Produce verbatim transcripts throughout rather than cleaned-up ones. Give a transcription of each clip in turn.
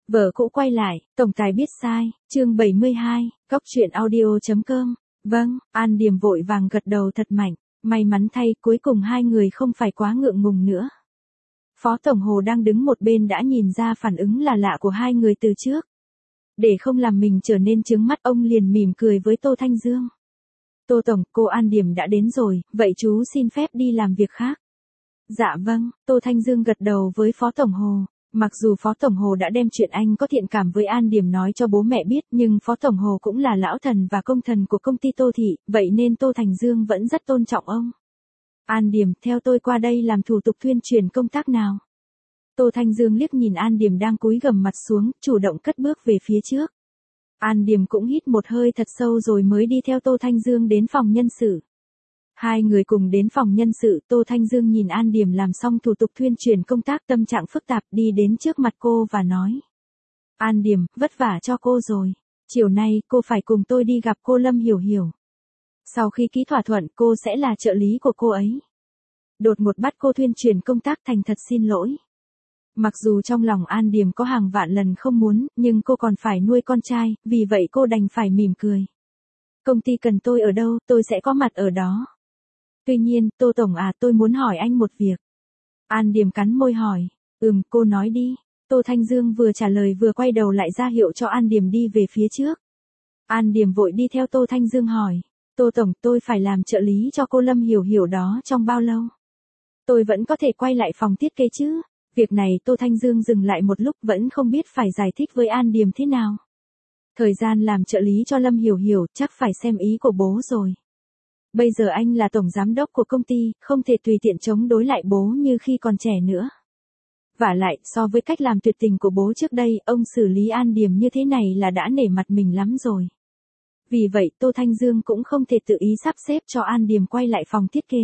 Vợ cũ quay lại, tổng tài biết sai, chương bảy mươi hai, góc truyện audio.com. Vâng, An Điềm vội vàng gật đầu thật mạnh, may mắn thay cuối cùng hai người không phải quá ngượng ngùng nữa. Phó Tổng Hồ đang đứng một bên đã nhìn ra phản ứng là lạ của hai người từ trước. Để không làm mình trở nên trướng mắt, ông liền mỉm cười với Tô Thanh Dương. Tô Tổng, cô An Điềm đã đến rồi, vậy chú xin phép đi làm việc khác. Dạ vâng, Tô Thanh Dương gật đầu với Phó Tổng Hồ. Mặc dù Phó Tổng Hồ đã đem chuyện anh có thiện cảm với An Điềm nói cho bố mẹ biết, nhưng Phó Tổng Hồ cũng là lão thần và công thần của công ty Tô Thị, vậy nên Tô Thanh Dương vẫn rất tôn trọng ông. An Điềm, theo tôi qua đây làm thủ tục tuyên truyền công tác nào. Tô Thanh Dương liếc nhìn An Điềm đang cúi gằm mặt xuống, chủ động cất bước về phía trước. An Điềm cũng hít một hơi thật sâu rồi mới đi theo Tô Thanh Dương đến phòng nhân sự. Hai người cùng đến phòng nhân sự, Tô Thanh Dương nhìn An Điềm làm xong thủ tục tuyên truyền công tác, tâm trạng phức tạp, đi đến trước mặt cô và nói. An Điềm, vất vả cho cô rồi. Chiều nay, cô phải cùng tôi đi gặp cô Lâm Hiểu Hiểu. Sau khi ký thỏa thuận, cô sẽ là trợ lý của cô ấy. Đột ngột bắt cô tuyên truyền công tác, thành thật xin lỗi. Mặc dù trong lòng An Điềm có hàng vạn lần không muốn, nhưng cô còn phải nuôi con trai, vì vậy cô đành phải mỉm cười. Công ty cần tôi ở đâu, tôi sẽ có mặt ở đó. Tuy nhiên, Tô Tổng à, tôi muốn hỏi anh một việc. An Điềm cắn môi hỏi. Ừm, cô nói đi. Tô Thanh Dương vừa trả lời vừa quay đầu lại ra hiệu cho An Điềm đi về phía trước. An Điềm vội đi theo Tô Thanh Dương hỏi. Tô Tổng, tôi phải làm trợ lý cho cô Lâm Hiểu Hiểu đó trong bao lâu? Tôi vẫn có thể quay lại phòng thiết kế chứ? Việc này Tô Thanh Dương dừng lại một lúc, vẫn không biết phải giải thích với An Điềm thế nào. Thời gian làm trợ lý cho Lâm Hiểu Hiểu chắc phải xem ý của bố rồi. Bây giờ anh là tổng giám đốc của công ty, không thể tùy tiện chống đối lại bố như khi còn trẻ nữa. Vả lại, so với cách làm tuyệt tình của bố trước đây, ông xử lý An Điềm như thế này là đã nể mặt mình lắm rồi. Vì vậy, Tô Thanh Dương cũng không thể tự ý sắp xếp cho An Điềm quay lại phòng thiết kế.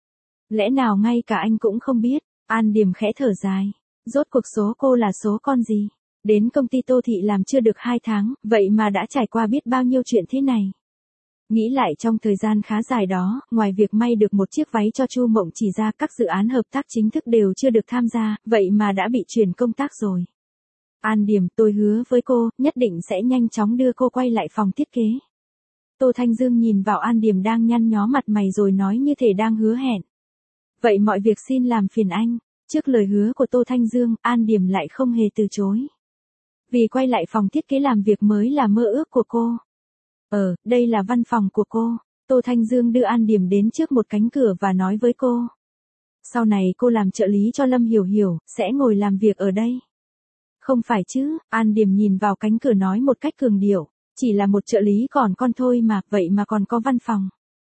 Lẽ nào ngay cả anh cũng không biết? An Điềm khẽ thở dài. Rốt cuộc số cô là số con gì? Đến công ty Tô Thị làm chưa được hai tháng, vậy mà đã trải qua biết bao nhiêu chuyện thế này. Nghĩ lại trong thời gian khá dài đó, ngoài việc may được một chiếc váy cho Chu Mộng Chỉ ra, các dự án hợp tác chính thức đều chưa được tham gia, vậy mà đã bị chuyển công tác rồi. An Điềm, tôi hứa với cô, nhất định sẽ nhanh chóng đưa cô quay lại phòng thiết kế. Tô Thanh Dương nhìn vào An Điềm đang nhăn nhó mặt mày rồi nói như thể đang hứa hẹn. Vậy mọi việc xin làm phiền anh. Trước lời hứa của Tô Thanh Dương, An Điềm lại không hề từ chối. Vì quay lại phòng thiết kế làm việc mới là mơ ước của cô. Ờ, đây là văn phòng của cô. Tô Thanh Dương đưa An Điềm đến trước một cánh cửa và nói với cô. Sau này cô làm trợ lý cho Lâm Hiểu Hiểu, sẽ ngồi làm việc ở đây. Không phải chứ, An Điềm nhìn vào cánh cửa nói một cách cường điệu. Chỉ là một trợ lý còn con thôi mà, vậy mà còn có văn phòng.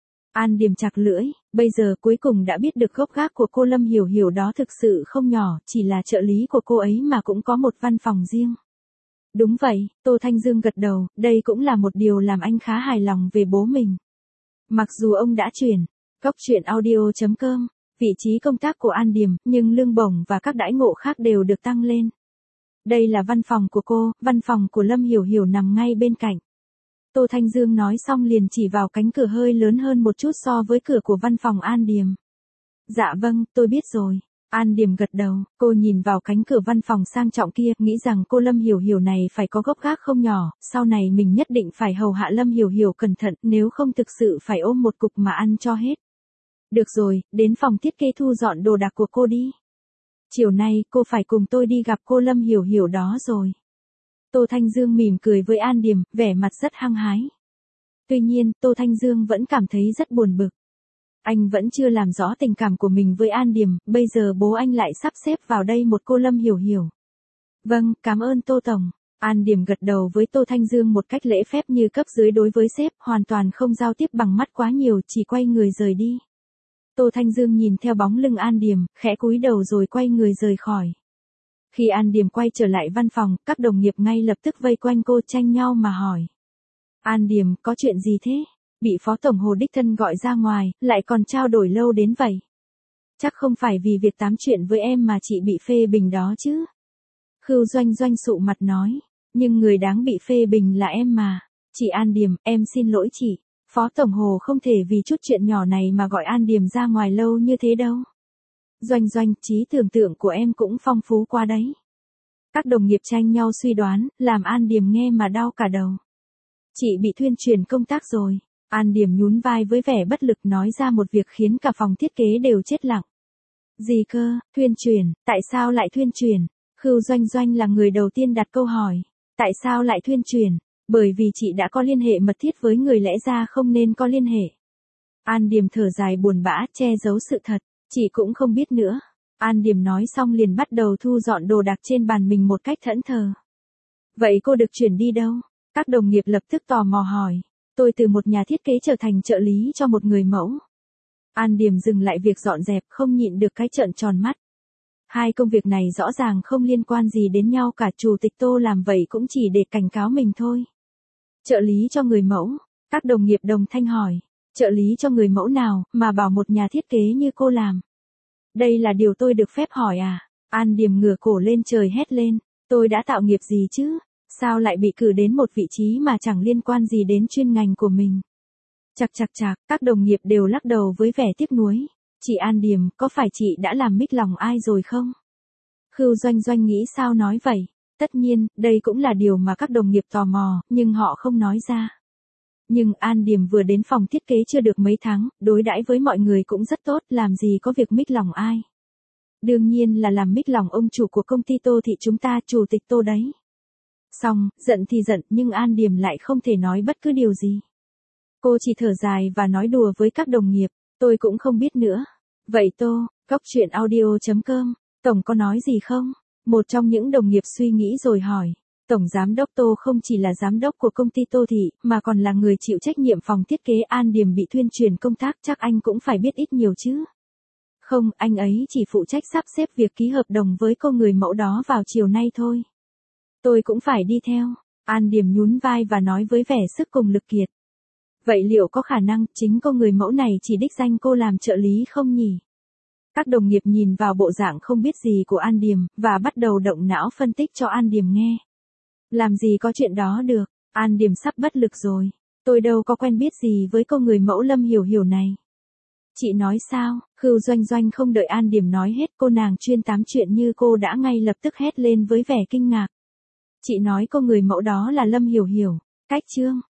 An Điềm chặt lưỡi, bây giờ cuối cùng đã biết được gốc gác của cô Lâm Hiểu Hiểu đó thực sự không nhỏ, chỉ là trợ lý của cô ấy mà cũng có một văn phòng riêng. Đúng vậy, Tô Thanh Dương gật đầu, đây cũng là một điều làm anh khá hài lòng về bố mình. Mặc dù ông đã chuyển, góc truyện audio.com, vị trí công tác của An Điềm, nhưng lương bổng và các đãi ngộ khác đều được tăng lên. Đây là văn phòng của cô, văn phòng của Lâm Hiểu Hiểu nằm ngay bên cạnh. Tô Thanh Dương nói xong liền chỉ vào cánh cửa hơi lớn hơn một chút so với cửa của văn phòng An Điềm. Dạ vâng, tôi biết rồi. An Điềm gật đầu, cô nhìn vào cánh cửa văn phòng sang trọng kia, nghĩ rằng cô Lâm Hiểu Hiểu này phải có gốc gác không nhỏ, sau này mình nhất định phải hầu hạ Lâm Hiểu Hiểu cẩn thận, nếu không thực sự phải ôm một cục mà ăn cho hết. Được rồi, đến phòng thiết kế thu dọn đồ đạc của cô đi. Chiều nay, cô phải cùng tôi đi gặp cô Lâm Hiểu Hiểu đó rồi. Tô Thanh Dương mỉm cười với An Điềm, vẻ mặt rất hăng hái. Tuy nhiên, Tô Thanh Dương vẫn cảm thấy rất buồn bực. Anh vẫn chưa làm rõ tình cảm của mình với An Điềm, bây giờ bố anh lại sắp xếp vào đây một cô Lâm Hiểu Hiểu. Vâng, cảm ơn Tô Tổng. An Điềm gật đầu với Tô Thanh Dương một cách lễ phép như cấp dưới đối với sếp, hoàn toàn không giao tiếp bằng mắt quá nhiều, chỉ quay người rời đi. Tô Thanh Dương nhìn theo bóng lưng An Điềm, khẽ cúi đầu rồi quay người rời khỏi. Khi An Điềm quay trở lại văn phòng, các đồng nghiệp ngay lập tức vây quanh cô tranh nhau mà hỏi. An Điềm, có chuyện gì thế? Bị Phó Tổng Hồ đích thân gọi ra ngoài, lại còn trao đổi lâu đến vậy. Chắc không phải vì việc tám chuyện với em mà chị bị phê bình đó chứ? Khưu Doanh Doanh sụ mặt nói, nhưng người đáng bị phê bình là em mà. Chị An Điềm, em xin lỗi chị. Phó Tổng Hồ không thể vì chút chuyện nhỏ này mà gọi An Điềm ra ngoài lâu như thế đâu. Doanh Doanh, trí tưởng tượng của em cũng phong phú quá đấy. Các đồng nghiệp tranh nhau suy đoán, làm An Điềm nghe mà đau cả đầu. Chị bị thuyên truyền công tác rồi. An Điềm nhún vai với vẻ bất lực nói ra một việc khiến cả phòng thiết kế đều chết lặng. Gì cơ, thuyên truyền, tại sao lại thuyên truyền? Khưu Doanh Doanh là người đầu tiên đặt câu hỏi. Tại sao lại thuyên truyền? Bởi vì chị đã có liên hệ mật thiết với người lẽ ra không nên có liên hệ. An Điềm thở dài buồn bã, che giấu sự thật. Chị cũng không biết nữa. An Điềm nói xong liền bắt đầu thu dọn đồ đạc trên bàn mình một cách thẫn thờ. Vậy cô được chuyển đi đâu? Các đồng nghiệp lập tức tò mò hỏi. Tôi từ một nhà thiết kế trở thành trợ lý cho một người mẫu. An Điềm dừng lại việc dọn dẹp, không nhịn được cái trợn tròn mắt. Hai công việc này rõ ràng không liên quan gì đến nhau cả, chủ tịch Tô làm vậy cũng chỉ để cảnh cáo mình thôi. Trợ lý cho người mẫu, các đồng nghiệp đồng thanh hỏi. Trợ lý cho người mẫu nào mà bảo một nhà thiết kế như cô làm? Đây là điều tôi được phép hỏi à? An Điềm ngửa cổ lên trời hét lên. Tôi đã tạo nghiệp gì chứ? Sao lại bị cử đến một vị trí mà chẳng liên quan gì đến chuyên ngành của mình? Chạc chạc chạc, các đồng nghiệp đều lắc đầu với vẻ tiếc nuối. Chị An Điềm, có phải chị đã làm mít lòng ai rồi không? Khưu Doanh Doanh nghĩ sao nói vậy? Tất nhiên, đây cũng là điều mà các đồng nghiệp tò mò, nhưng họ không nói ra. Nhưng An Điềm vừa đến phòng thiết kế chưa được mấy tháng, đối đãi với mọi người cũng rất tốt, làm gì có việc mít lòng ai. Đương nhiên là làm mít lòng ông chủ của công ty Tô Thị chúng ta, chủ tịch Tô đấy. Xong, giận thì giận, nhưng An Điềm lại không thể nói bất cứ điều gì. Cô chỉ thở dài và nói đùa với các đồng nghiệp, tôi cũng không biết nữa. Vậy Tô, góc chuyện audio chấm com, Tổng có nói gì không? Một trong những đồng nghiệp suy nghĩ rồi hỏi. Tổng giám đốc Tô không chỉ là giám đốc của công ty Tô Thị, mà còn là người chịu trách nhiệm phòng thiết kế. An Điềm bị thuyên truyền công tác, chắc anh cũng phải biết ít nhiều chứ. Không, anh ấy chỉ phụ trách sắp xếp việc ký hợp đồng với cô người mẫu đó vào chiều nay thôi. Tôi cũng phải đi theo. An Điềm nhún vai và nói với vẻ sức cùng lực kiệt. Vậy liệu có khả năng chính cô người mẫu này chỉ đích danh cô làm trợ lý không nhỉ? Các đồng nghiệp nhìn vào bộ dạng không biết gì của An Điềm, và bắt đầu động não phân tích cho An Điềm nghe. Làm gì có chuyện đó được, An Điềm sắp bất lực rồi. Tôi đâu có quen biết gì với cô người mẫu Lâm Hiểu Hiểu này. Chị nói sao? Khưu Doanh Doanh không đợi An Điềm nói hết, cô nàng chuyên tám chuyện như cô đã ngay lập tức hét lên với vẻ kinh ngạc. Chị nói cô người mẫu đó là Lâm Hiểu Hiểu. Cách chương